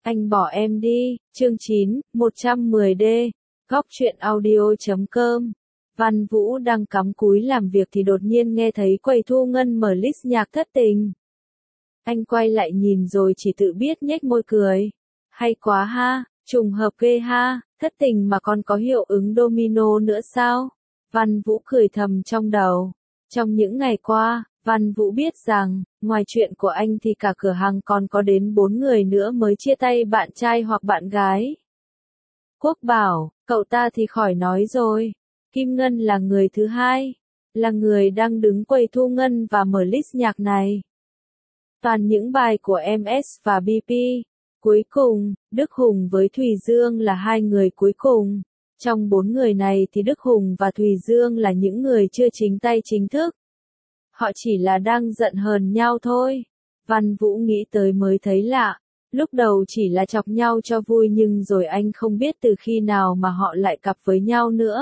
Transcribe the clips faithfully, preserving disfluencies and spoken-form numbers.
Anh bỏ em đi, chương chín, một trăm mười D, góc truyện audio chấm com. Văn Vũ đang cắm cúi làm việc thì đột nhiên nghe thấy quầy thu ngân mở list nhạc thất tình. Anh quay lại nhìn rồi chỉ tự biết nhếch môi cười. Hay quá ha, trùng hợp ghê ha, thất tình mà còn có hiệu ứng domino nữa sao? Văn Vũ cười thầm trong đầu. Trong những ngày qua, Văn Vũ biết rằng, ngoài chuyện của anh thì cả cửa hàng còn có đến bốn người nữa mới chia tay bạn trai hoặc bạn gái. Quốc bảo, cậu ta thì khỏi nói rồi. Kim Ngân là người thứ hai, là người đang đứng quầy thu ngân và mở list nhạc này. Toàn những bài của em ét và bê pê. Cuối cùng, Đức Hùng với Thùy Dương là hai người cuối cùng. Trong bốn người này thì Đức Hùng và Thùy Dương là những người chưa chính tay chính thức. Họ chỉ là đang giận hờn nhau thôi. Văn Vũ nghĩ tới mới thấy lạ. Lúc đầu chỉ là chọc nhau cho vui nhưng rồi anh không biết từ khi nào mà họ lại cặp với nhau nữa.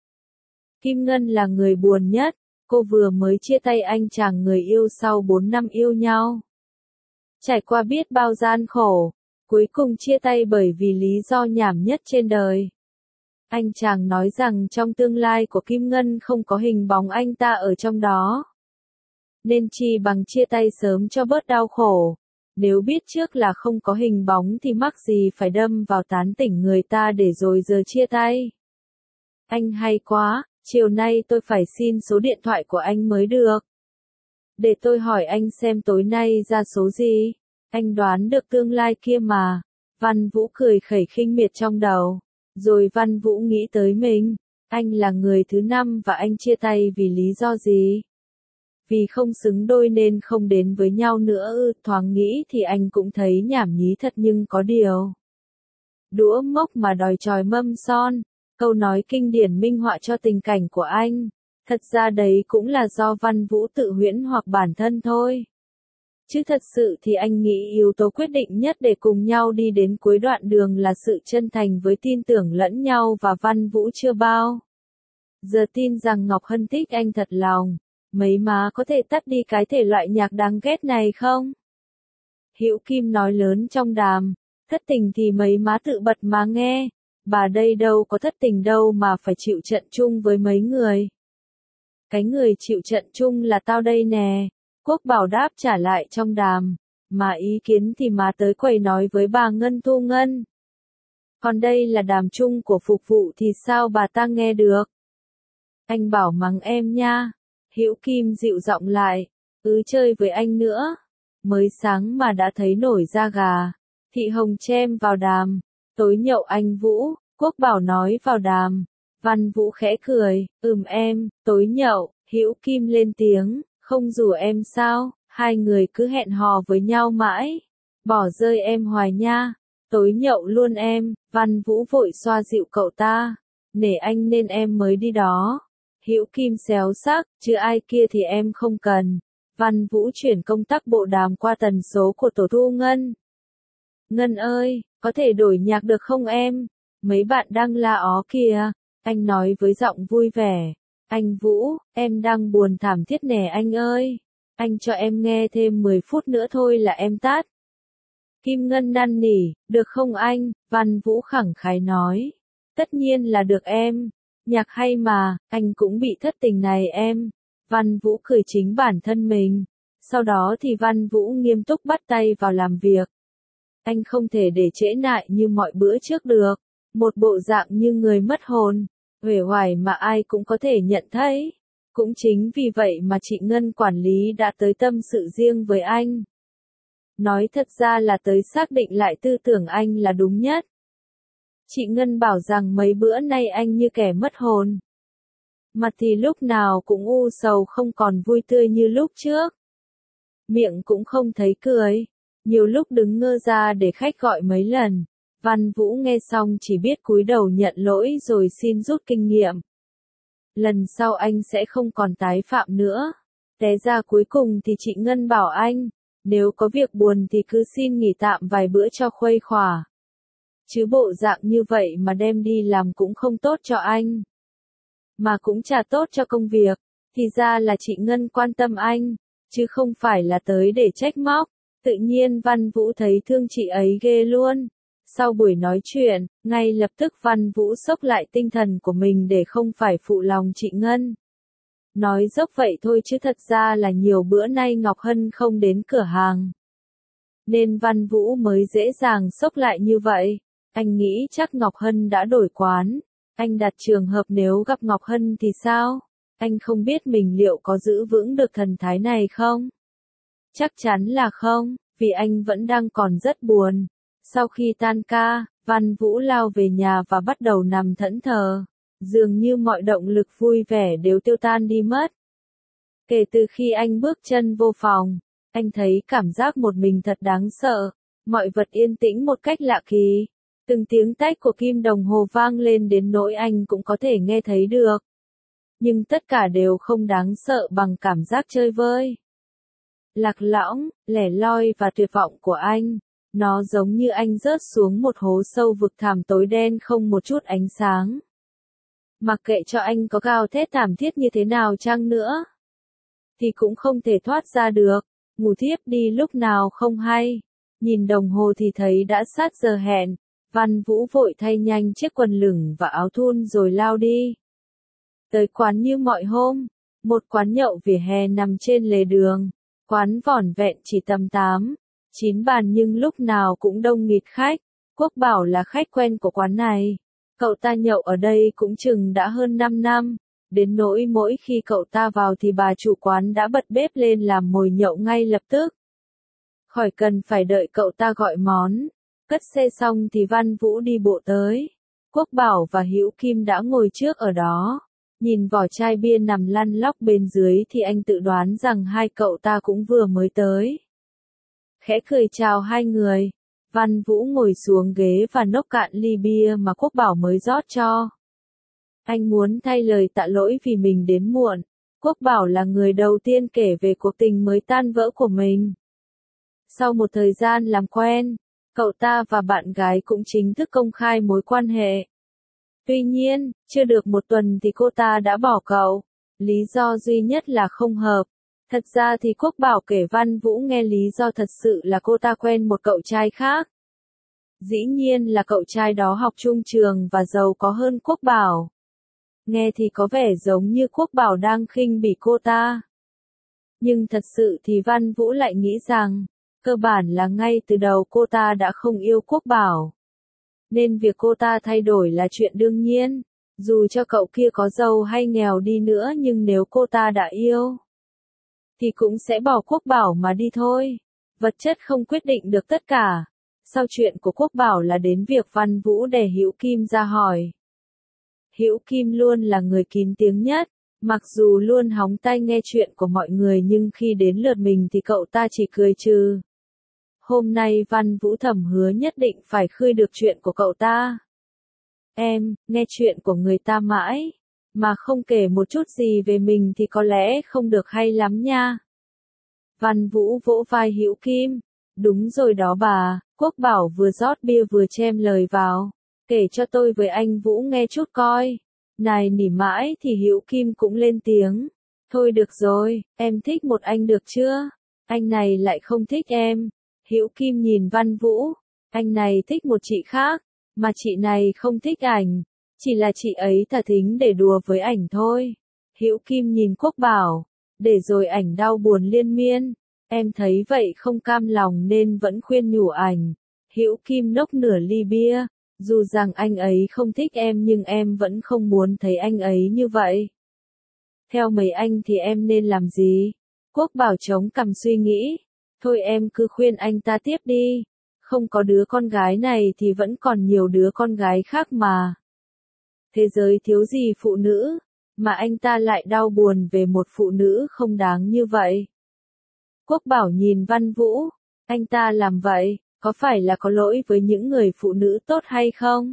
Kim Ngân là người buồn nhất. Cô vừa mới chia tay anh chàng người yêu sau bốn năm yêu nhau. Trải qua biết bao gian khổ. Cuối cùng chia tay bởi vì lý do nhảm nhất trên đời. Anh chàng nói rằng trong tương lai của Kim Ngân không có hình bóng anh ta ở trong đó. Nên chi bằng chia tay sớm cho bớt đau khổ. Nếu biết trước là không có hình bóng thì mắc gì phải đâm vào tán tỉnh người ta để rồi giờ chia tay. Anh hay quá, chiều nay tôi phải xin số điện thoại của anh mới được. Để tôi hỏi anh xem tối nay ra số gì. Anh đoán được tương lai kia mà. Văn Vũ cười khẩy khinh miệt trong đầu. Rồi Văn Vũ nghĩ tới mình. Anh là người thứ năm và anh chia tay vì lý do gì? Vì không xứng đôi nên không đến với nhau nữa ư, thoáng nghĩ thì anh cũng thấy nhảm nhí thật nhưng có điều. Đũa mốc mà đòi chòi mâm son, câu nói kinh điển minh họa cho tình cảnh của anh. Thật ra đấy cũng là do Văn Vũ tự huyễn hoặc bản thân thôi. Chứ thật sự thì anh nghĩ yếu tố quyết định nhất để cùng nhau đi đến cuối đoạn đường là sự chân thành với tin tưởng lẫn nhau và Văn Vũ chưa bao giờ tin rằng Ngọc Hân thích anh thật lòng. Mấy má có thể tắt đi cái thể loại nhạc đáng ghét này không? Hữu Kim nói lớn trong đàm. Thất tình thì mấy má tự bật mà nghe. Bà đây đâu có thất tình đâu mà phải chịu trận chung với mấy người. Cái người chịu trận chung là tao đây nè. Quốc bảo đáp trả lại trong đàm. Mà ý kiến thì má tới quầy nói với bà Ngân Thu Ngân. Còn đây là đàm chung của phục vụ thì sao bà ta nghe được? Anh bảo mắng em nha. Hữu Kim dịu giọng lại. Cứ chơi với anh nữa. Mới sáng mà đã thấy nổi da gà. Thị Hồng chem vào đàm. Tối nhậu anh Vũ. Quốc bảo nói vào đàm. Văn Vũ khẽ cười. Ừm em, tối nhậu. Hữu Kim lên tiếng. Không rủ em sao? Hai người cứ hẹn hò với nhau mãi. Bỏ rơi em hoài nha. Tối nhậu luôn em. Văn Vũ vội xoa dịu cậu ta. Nể anh nên em mới đi đó. Hữu Kim xéo xác, chứ ai kia thì em không cần. Văn Vũ chuyển công tắc bộ đàm qua tần số của tổ thu Ngân. Ngân ơi, có thể đổi nhạc được không em? Mấy bạn đang la ó kìa. Anh nói với giọng vui vẻ. Anh Vũ, em đang buồn thảm thiết nè anh ơi. Anh cho em nghe thêm mười phút nữa thôi là em tắt. Kim Ngân năn nỉ, được không anh? Văn Vũ khẳng khái nói. Tất nhiên là được em. Nhạc hay mà, anh cũng bị thất tình này em. Văn Vũ cười chính bản thân mình. Sau đó thì Văn Vũ nghiêm túc bắt tay vào làm việc. Anh không thể để trễ nại như mọi bữa trước được. Một bộ dạng như người mất hồn. Uể oải mà ai cũng có thể nhận thấy. Cũng chính vì vậy mà chị Ngân quản lý đã tới tâm sự riêng với anh. Nói thật ra là tới xác định lại tư tưởng anh là đúng nhất. Chị Ngân bảo rằng mấy bữa nay anh như kẻ mất hồn. Mặt thì lúc nào cũng u sầu không còn vui tươi như lúc trước. Miệng cũng không thấy cười. Nhiều lúc đứng ngơ ra để khách gọi mấy lần. Văn Vũ nghe xong chỉ biết cúi đầu nhận lỗi rồi xin rút kinh nghiệm. Lần sau anh sẽ không còn tái phạm nữa. Té ra cuối cùng thì chị Ngân bảo anh, nếu có việc buồn thì cứ xin nghỉ tạm vài bữa cho khuây khỏa. Chứ bộ dạng như vậy mà đem đi làm cũng không tốt cho anh. Mà cũng chả tốt cho công việc. Thì ra là chị Ngân quan tâm anh, chứ không phải là tới để trách móc. Tự nhiên Văn Vũ thấy thương chị ấy ghê luôn. Sau buổi nói chuyện, ngay lập tức Văn Vũ xốc lại tinh thần của mình để không phải phụ lòng chị Ngân. Nói dốc vậy thôi chứ thật ra là nhiều bữa nay Ngọc Hân không đến cửa hàng. Nên Văn Vũ mới dễ dàng xốc lại như vậy. Anh nghĩ chắc Ngọc Hân đã đổi quán. Anh đặt trường hợp nếu gặp Ngọc Hân thì sao? Anh không biết mình liệu có giữ vững được thần thái này không? Chắc chắn là không, vì anh vẫn đang còn rất buồn. Sau khi tan ca, Văn Vũ lao về nhà và bắt đầu nằm thẫn thờ. Dường như mọi động lực vui vẻ đều tiêu tan đi mất. Kể từ khi anh bước chân vô phòng, anh thấy cảm giác một mình thật đáng sợ. Mọi vật yên tĩnh một cách lạ kỳ. Từng tiếng tách của kim đồng hồ vang lên đến nỗi anh cũng có thể nghe thấy được. Nhưng tất cả đều không đáng sợ bằng cảm giác chơi vơi. Lạc lõng, lẻ loi và tuyệt vọng của anh. Nó giống như anh rớt xuống một hố sâu vực thẳm tối đen không một chút ánh sáng. Mặc kệ cho anh có gào thét thảm thiết như thế nào chăng nữa, thì cũng không thể thoát ra được. Ngủ thiếp đi lúc nào không hay. Nhìn đồng hồ thì thấy đã sát giờ hẹn. Văn Vũ vội thay nhanh chiếc quần lửng và áo thun rồi lao đi. Tới quán như mọi hôm. Một quán nhậu vỉa hè nằm trên lề đường. Quán vỏn vẹn chỉ tầm tám, chín bàn nhưng lúc nào cũng đông nghịt khách. Quốc Bảo là khách quen của quán này. Cậu ta nhậu ở đây cũng chừng đã hơn năm năm. Đến nỗi mỗi khi cậu ta vào thì bà chủ quán đã bật bếp lên làm mồi nhậu ngay lập tức. Khỏi cần phải đợi cậu ta gọi món. Cất xe xong thì Văn Vũ đi bộ tới. Quốc Bảo và Hữu Kim đã ngồi trước ở đó. Nhìn vỏ chai bia nằm lăn lóc bên dưới thì anh tự đoán rằng hai cậu ta cũng vừa mới tới. Khẽ cười chào hai người. Văn Vũ ngồi xuống ghế và nốc cạn ly bia mà Quốc Bảo mới rót cho. Anh muốn thay lời tạ lỗi vì mình đến muộn. Quốc Bảo là người đầu tiên kể về cuộc tình mới tan vỡ của mình. Sau một thời gian làm quen, cậu ta và bạn gái cũng chính thức công khai mối quan hệ. Tuy nhiên, chưa được một tuần thì cô ta đã bỏ cậu. Lý do duy nhất là không hợp. Thật ra thì Quốc Bảo kể Văn Vũ nghe lý do thật sự là cô ta quen một cậu trai khác. Dĩ nhiên là cậu trai đó học chung trường và giàu có hơn Quốc Bảo. Nghe thì có vẻ giống như Quốc Bảo đang khinh bỉ cô ta. Nhưng thật sự thì Văn Vũ lại nghĩ rằng, cơ bản là ngay từ đầu cô ta đã không yêu Quốc Bảo. Nên việc cô ta thay đổi là chuyện đương nhiên. Dù cho cậu kia có giàu hay nghèo đi nữa nhưng nếu cô ta đã yêu, thì cũng sẽ bỏ Quốc Bảo mà đi thôi. Vật chất không quyết định được tất cả. Sau chuyện của Quốc Bảo là đến việc Văn Vũ đè Hữu Kim ra hỏi. Hữu Kim luôn là người kín tiếng nhất. Mặc dù luôn hóng tai nghe chuyện của mọi người nhưng khi đến lượt mình thì cậu ta chỉ cười trừ. Hôm nay Văn Vũ thầm hứa nhất định phải khơi được chuyện của cậu ta. Em, nghe chuyện của người ta mãi, mà không kể một chút gì về mình thì có lẽ không được hay lắm nha. Văn Vũ vỗ vai Hữu Kim. Đúng rồi đó bà, Quốc Bảo vừa rót bia vừa chêm lời vào. Kể cho tôi với anh Vũ nghe chút coi. Này nỉ mãi thì Hữu Kim cũng lên tiếng. Thôi được rồi, em thích một anh được chưa? Anh này lại không thích em. Hữu Kim nhìn Văn Vũ. Anh này thích một chị khác, mà chị này không thích ảnh. Chỉ là chị ấy thả thính để đùa với ảnh thôi. Hữu Kim nhìn Quốc Bảo. Để rồi ảnh đau buồn liên miên. Em thấy vậy không cam lòng nên vẫn khuyên nhủ ảnh. Hữu Kim nốc nửa ly bia. Dù rằng anh ấy không thích em nhưng em vẫn không muốn thấy anh ấy như vậy. Theo mấy anh thì em nên làm gì? Quốc Bảo chống cằm suy nghĩ. Thôi em cứ khuyên anh ta tiếp đi. Không có đứa con gái này thì vẫn còn nhiều đứa con gái khác mà. Thế giới thiếu gì phụ nữ, mà anh ta lại đau buồn về một phụ nữ không đáng như vậy. Quốc Bảo nhìn Văn Vũ. Anh ta làm vậy, có phải là có lỗi với những người phụ nữ tốt hay không?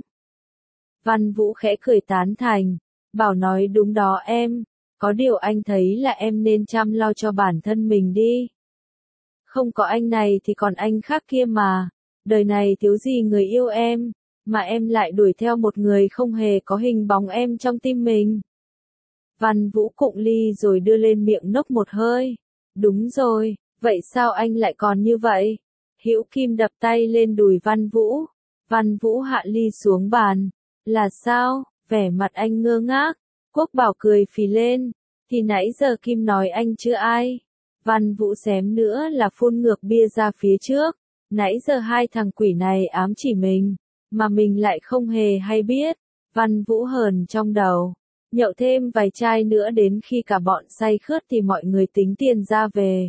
Văn Vũ khẽ cười tán thành. Bảo nói đúng đó em. Có điều anh thấy là em nên chăm lo cho bản thân mình đi. Không có anh này thì còn anh khác kia mà. Đời này thiếu gì người yêu em, mà em lại đuổi theo một người không hề có hình bóng em trong tim mình. Văn Vũ cụng ly rồi đưa lên miệng nốc một hơi. Đúng rồi, vậy sao anh lại còn như vậy? Hữu Kim đập tay lên đùi Văn Vũ. Văn Vũ hạ ly xuống bàn. Là sao? Vẻ mặt anh ngơ ngác. Quốc Bảo cười phì lên. Thì nãy giờ Kim nói anh chưa ai. Văn Vũ xém nữa là phun ngược bia ra phía trước. Nãy giờ hai thằng quỷ này ám chỉ mình. Mà mình lại không hề hay biết. Văn Vũ hờn trong đầu. Nhậu thêm vài chai nữa đến khi cả bọn say khướt thì mọi người tính tiền ra về.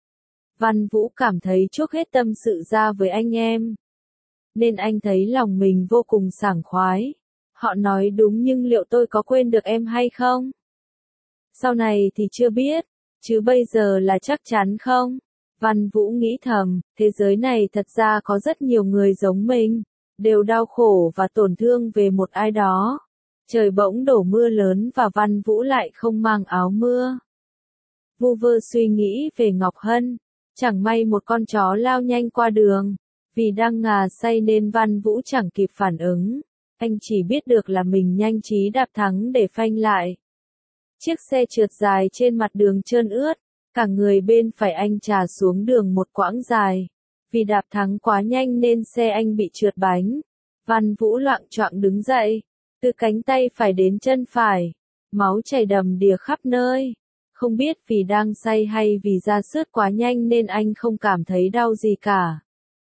Văn Vũ cảm thấy chuốc hết tâm sự ra với anh em. Nên anh thấy lòng mình vô cùng sảng khoái. Họ nói đúng nhưng liệu tôi có quên được em hay không? Sau này thì chưa biết, chứ bây giờ là chắc chắn không? Văn Vũ nghĩ thầm, thế giới này thật ra có rất nhiều người giống mình, đều đau khổ và tổn thương về một ai đó. Trời bỗng đổ mưa lớn và Văn Vũ lại không mang áo mưa. Vu vơ suy nghĩ về Ngọc Hân, chẳng may một con chó lao nhanh qua đường. Vì đang ngà say nên Văn Vũ chẳng kịp phản ứng. Anh chỉ biết được là mình nhanh trí đạp thắng để phanh lại. Chiếc xe trượt dài trên mặt đường trơn ướt, cả người bên phải anh trà xuống đường một quãng dài. Vì đạp thắng quá nhanh nên xe anh bị trượt bánh. Văn Vũ loạng choạng đứng dậy, từ cánh tay phải đến chân phải. Máu chảy đầm đìa khắp nơi. Không biết vì đang say hay vì ra sướt quá nhanh nên anh không cảm thấy đau gì cả.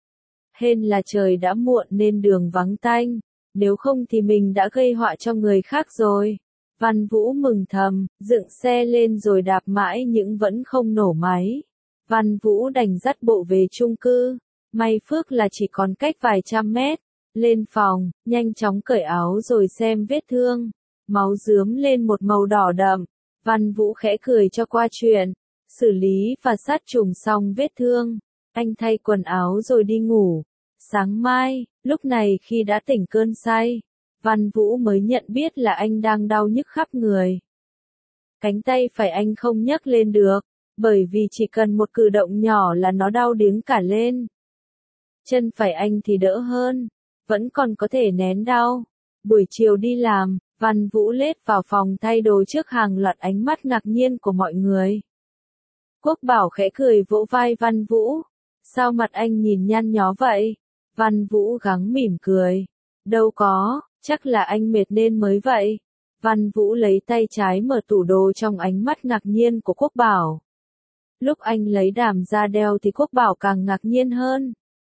Hên là trời đã muộn nên đường vắng tanh, nếu không thì mình đã gây họa cho người khác rồi. Văn Vũ mừng thầm, dựng xe lên rồi đạp mãi nhưng vẫn không nổ máy. Văn Vũ đành dắt bộ về chung cư, may phước là chỉ còn cách vài trăm mét. Lên phòng, nhanh chóng cởi áo rồi xem vết thương, máu rướm lên một màu đỏ đậm. Văn Vũ khẽ cười cho qua chuyện, xử lý và sát trùng xong vết thương. Anh thay quần áo rồi đi ngủ. Sáng mai, lúc này khi đã tỉnh cơn say, Văn Vũ mới nhận biết là anh đang đau nhức khắp người. Cánh tay phải anh không nhấc lên được, bởi vì chỉ cần một cử động nhỏ là nó đau điếng cả lên. Chân phải anh thì đỡ hơn, vẫn còn có thể nén đau. Buổi chiều đi làm, Văn Vũ lết vào phòng thay đồ trước hàng loạt ánh mắt ngạc nhiên của mọi người. Quốc Bảo khẽ cười vỗ vai Văn Vũ. Sao mặt anh nhìn nhăn nhó vậy? Văn Vũ gắng mỉm cười. Đâu có, chắc là anh mệt nên mới vậy. Văn Vũ lấy tay trái mở tủ đồ trong ánh mắt ngạc nhiên của Quốc Bảo. Lúc anh lấy đàm ra đeo thì Quốc Bảo càng ngạc nhiên hơn.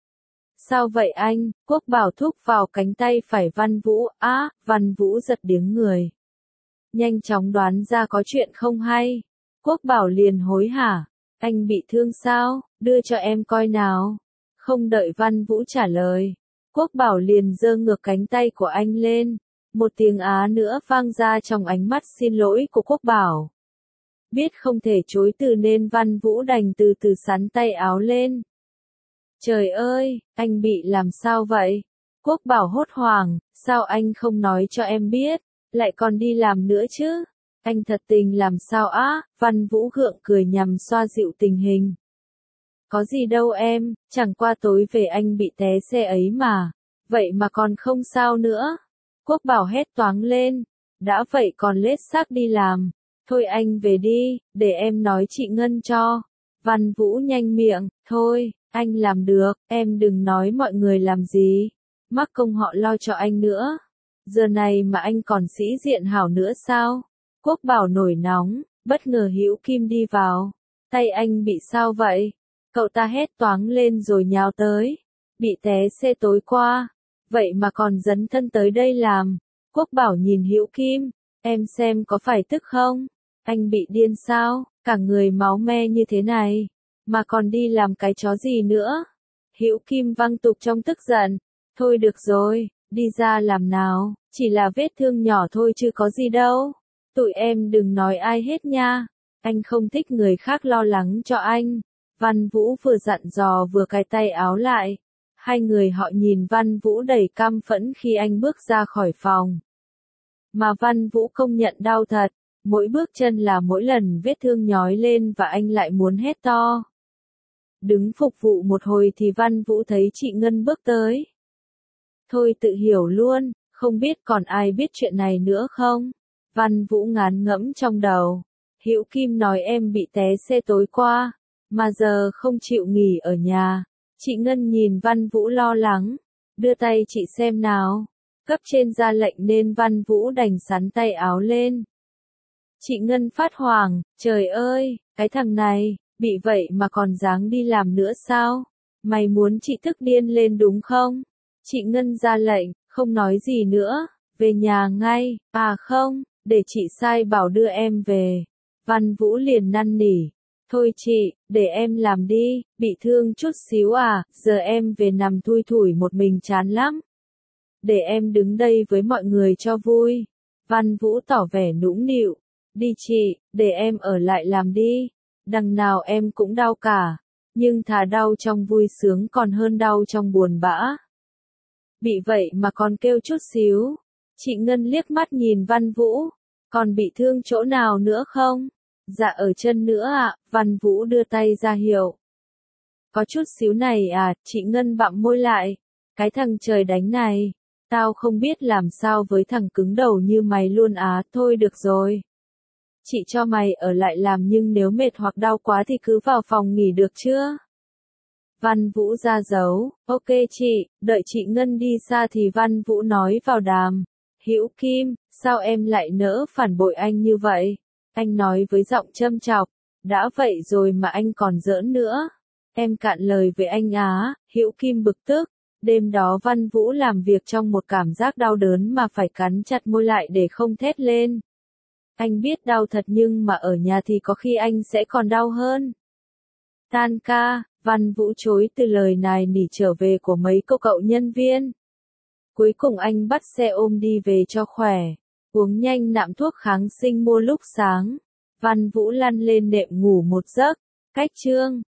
Sao vậy anh? Quốc Bảo thúc vào cánh tay phải Văn Vũ. Á, à, Văn Vũ giật điếng người. Nhanh chóng đoán ra có chuyện không hay. Quốc Bảo liền hối hả. Anh bị thương sao? Đưa cho em coi nào. Không đợi Văn Vũ trả lời, Quốc Bảo liền giơ ngược cánh tay của anh lên. Một tiếng á nữa vang ra trong ánh mắt xin lỗi của Quốc Bảo. Biết không thể chối từ nên Văn Vũ đành từ từ xắn tay áo lên. Trời ơi, anh bị làm sao vậy? Quốc Bảo hốt hoảng, sao anh không nói cho em biết, lại còn đi làm nữa chứ? Anh thật tình làm sao á? Văn Vũ gượng cười nhằm xoa dịu tình hình. Có gì đâu em, chẳng qua tối về anh bị té xe ấy mà. Vậy mà còn không sao nữa. Quốc Bảo hét toáng lên. Đã vậy còn lết xác đi làm. Thôi anh về đi, để em nói chị Ngân cho. Văn Vũ nhanh miệng, thôi, anh làm được, em đừng nói mọi người làm gì. Mắc công họ lo cho anh nữa. Giờ này mà anh còn sĩ diện hảo nữa sao? Quốc Bảo nổi nóng, bất ngờ Hữu Kim đi vào. Tay anh bị sao vậy? Cậu ta hét toáng lên rồi nhào tới. Bị té xe tối qua. Vậy mà còn dấn thân tới đây làm. Quốc Bảo nhìn Hữu Kim. Em xem có phải tức không? Anh bị điên sao? Cả người máu me như thế này. Mà còn đi làm cái chó gì nữa? Hữu Kim văng tục trong tức giận. Thôi được rồi, đi ra làm nào. Chỉ là vết thương nhỏ thôi chứ có gì đâu. Tụi em đừng nói ai hết nha. Anh không thích người khác lo lắng cho anh. Văn Vũ vừa dặn dò vừa cài tay áo lại. Hai người họ nhìn Văn Vũ đầy căm phẫn khi anh bước ra khỏi phòng. Mà Văn Vũ công nhận đau thật. Mỗi bước chân là mỗi lần vết thương nhói lên và anh lại muốn hét to. Đứng phục vụ một hồi thì Văn Vũ thấy chị Ngân bước tới. Thôi tự hiểu luôn, không biết còn ai biết chuyện này nữa không? Văn Vũ ngán ngẫm trong đầu. Hữu Kim nói em bị té xe tối qua, mà giờ không chịu nghỉ ở nhà. Chị Ngân nhìn Văn Vũ lo lắng. đưa tay chị xem nào. Cấp trên ra lệnh nên Văn Vũ đành sắn tay áo lên. Chị Ngân phát hoảng, trời ơi, cái thằng này, bị vậy mà còn dáng đi làm nữa sao? Mày muốn chị tức điên lên đúng không? Chị Ngân ra lệnh, không nói gì nữa, về nhà ngay, à không, để chị sai bảo đưa em về. Văn Vũ liền năn nỉ, thôi chị, để em làm đi, bị thương chút xíu à, giờ em về nằm thui thủi một mình chán lắm. Để em đứng đây với mọi người cho vui. Văn Vũ tỏ vẻ nũng nịu, đi chị, để em ở lại làm đi, đằng nào em cũng đau cả, nhưng thà đau trong vui sướng còn hơn đau trong buồn bã. Bị vậy mà còn kêu chút xíu. Chị Ngân liếc mắt nhìn Văn Vũ, còn bị thương chỗ nào nữa không? Dạ ở chân nữa ạ, Văn Vũ đưa tay ra hiệu. Có chút xíu này à, chị Ngân bặm môi lại, cái thằng trời đánh này, tao không biết làm sao với thằng cứng đầu như mày luôn á, thôi được rồi. Chị cho mày ở lại làm nhưng nếu mệt hoặc đau quá thì cứ vào phòng nghỉ được chưa? Văn Vũ ra dấu, ok chị, đợi chị Ngân đi xa thì Văn Vũ nói vào đàm. Hữu Kim, sao em lại nỡ phản bội anh như vậy? Anh nói với giọng châm chọc, đã vậy rồi mà anh còn giỡn nữa. Em cạn lời với anh á, Hữu Kim bực tức. Đêm đó Văn Vũ làm việc trong một cảm giác đau đớn mà phải cắn chặt môi lại để không thét lên. Anh biết đau thật nhưng mà ở nhà thì có khi anh sẽ còn đau hơn. Tan ca, Văn Vũ chối từ lời nài nỉ trở về của mấy cô cậu nhân viên. Cuối cùng anh bắt xe ôm đi về cho khỏe, uống nhanh nạm thuốc kháng sinh mua lúc sáng. Văn Vũ lăn lên nệm ngủ một giấc. Cách chương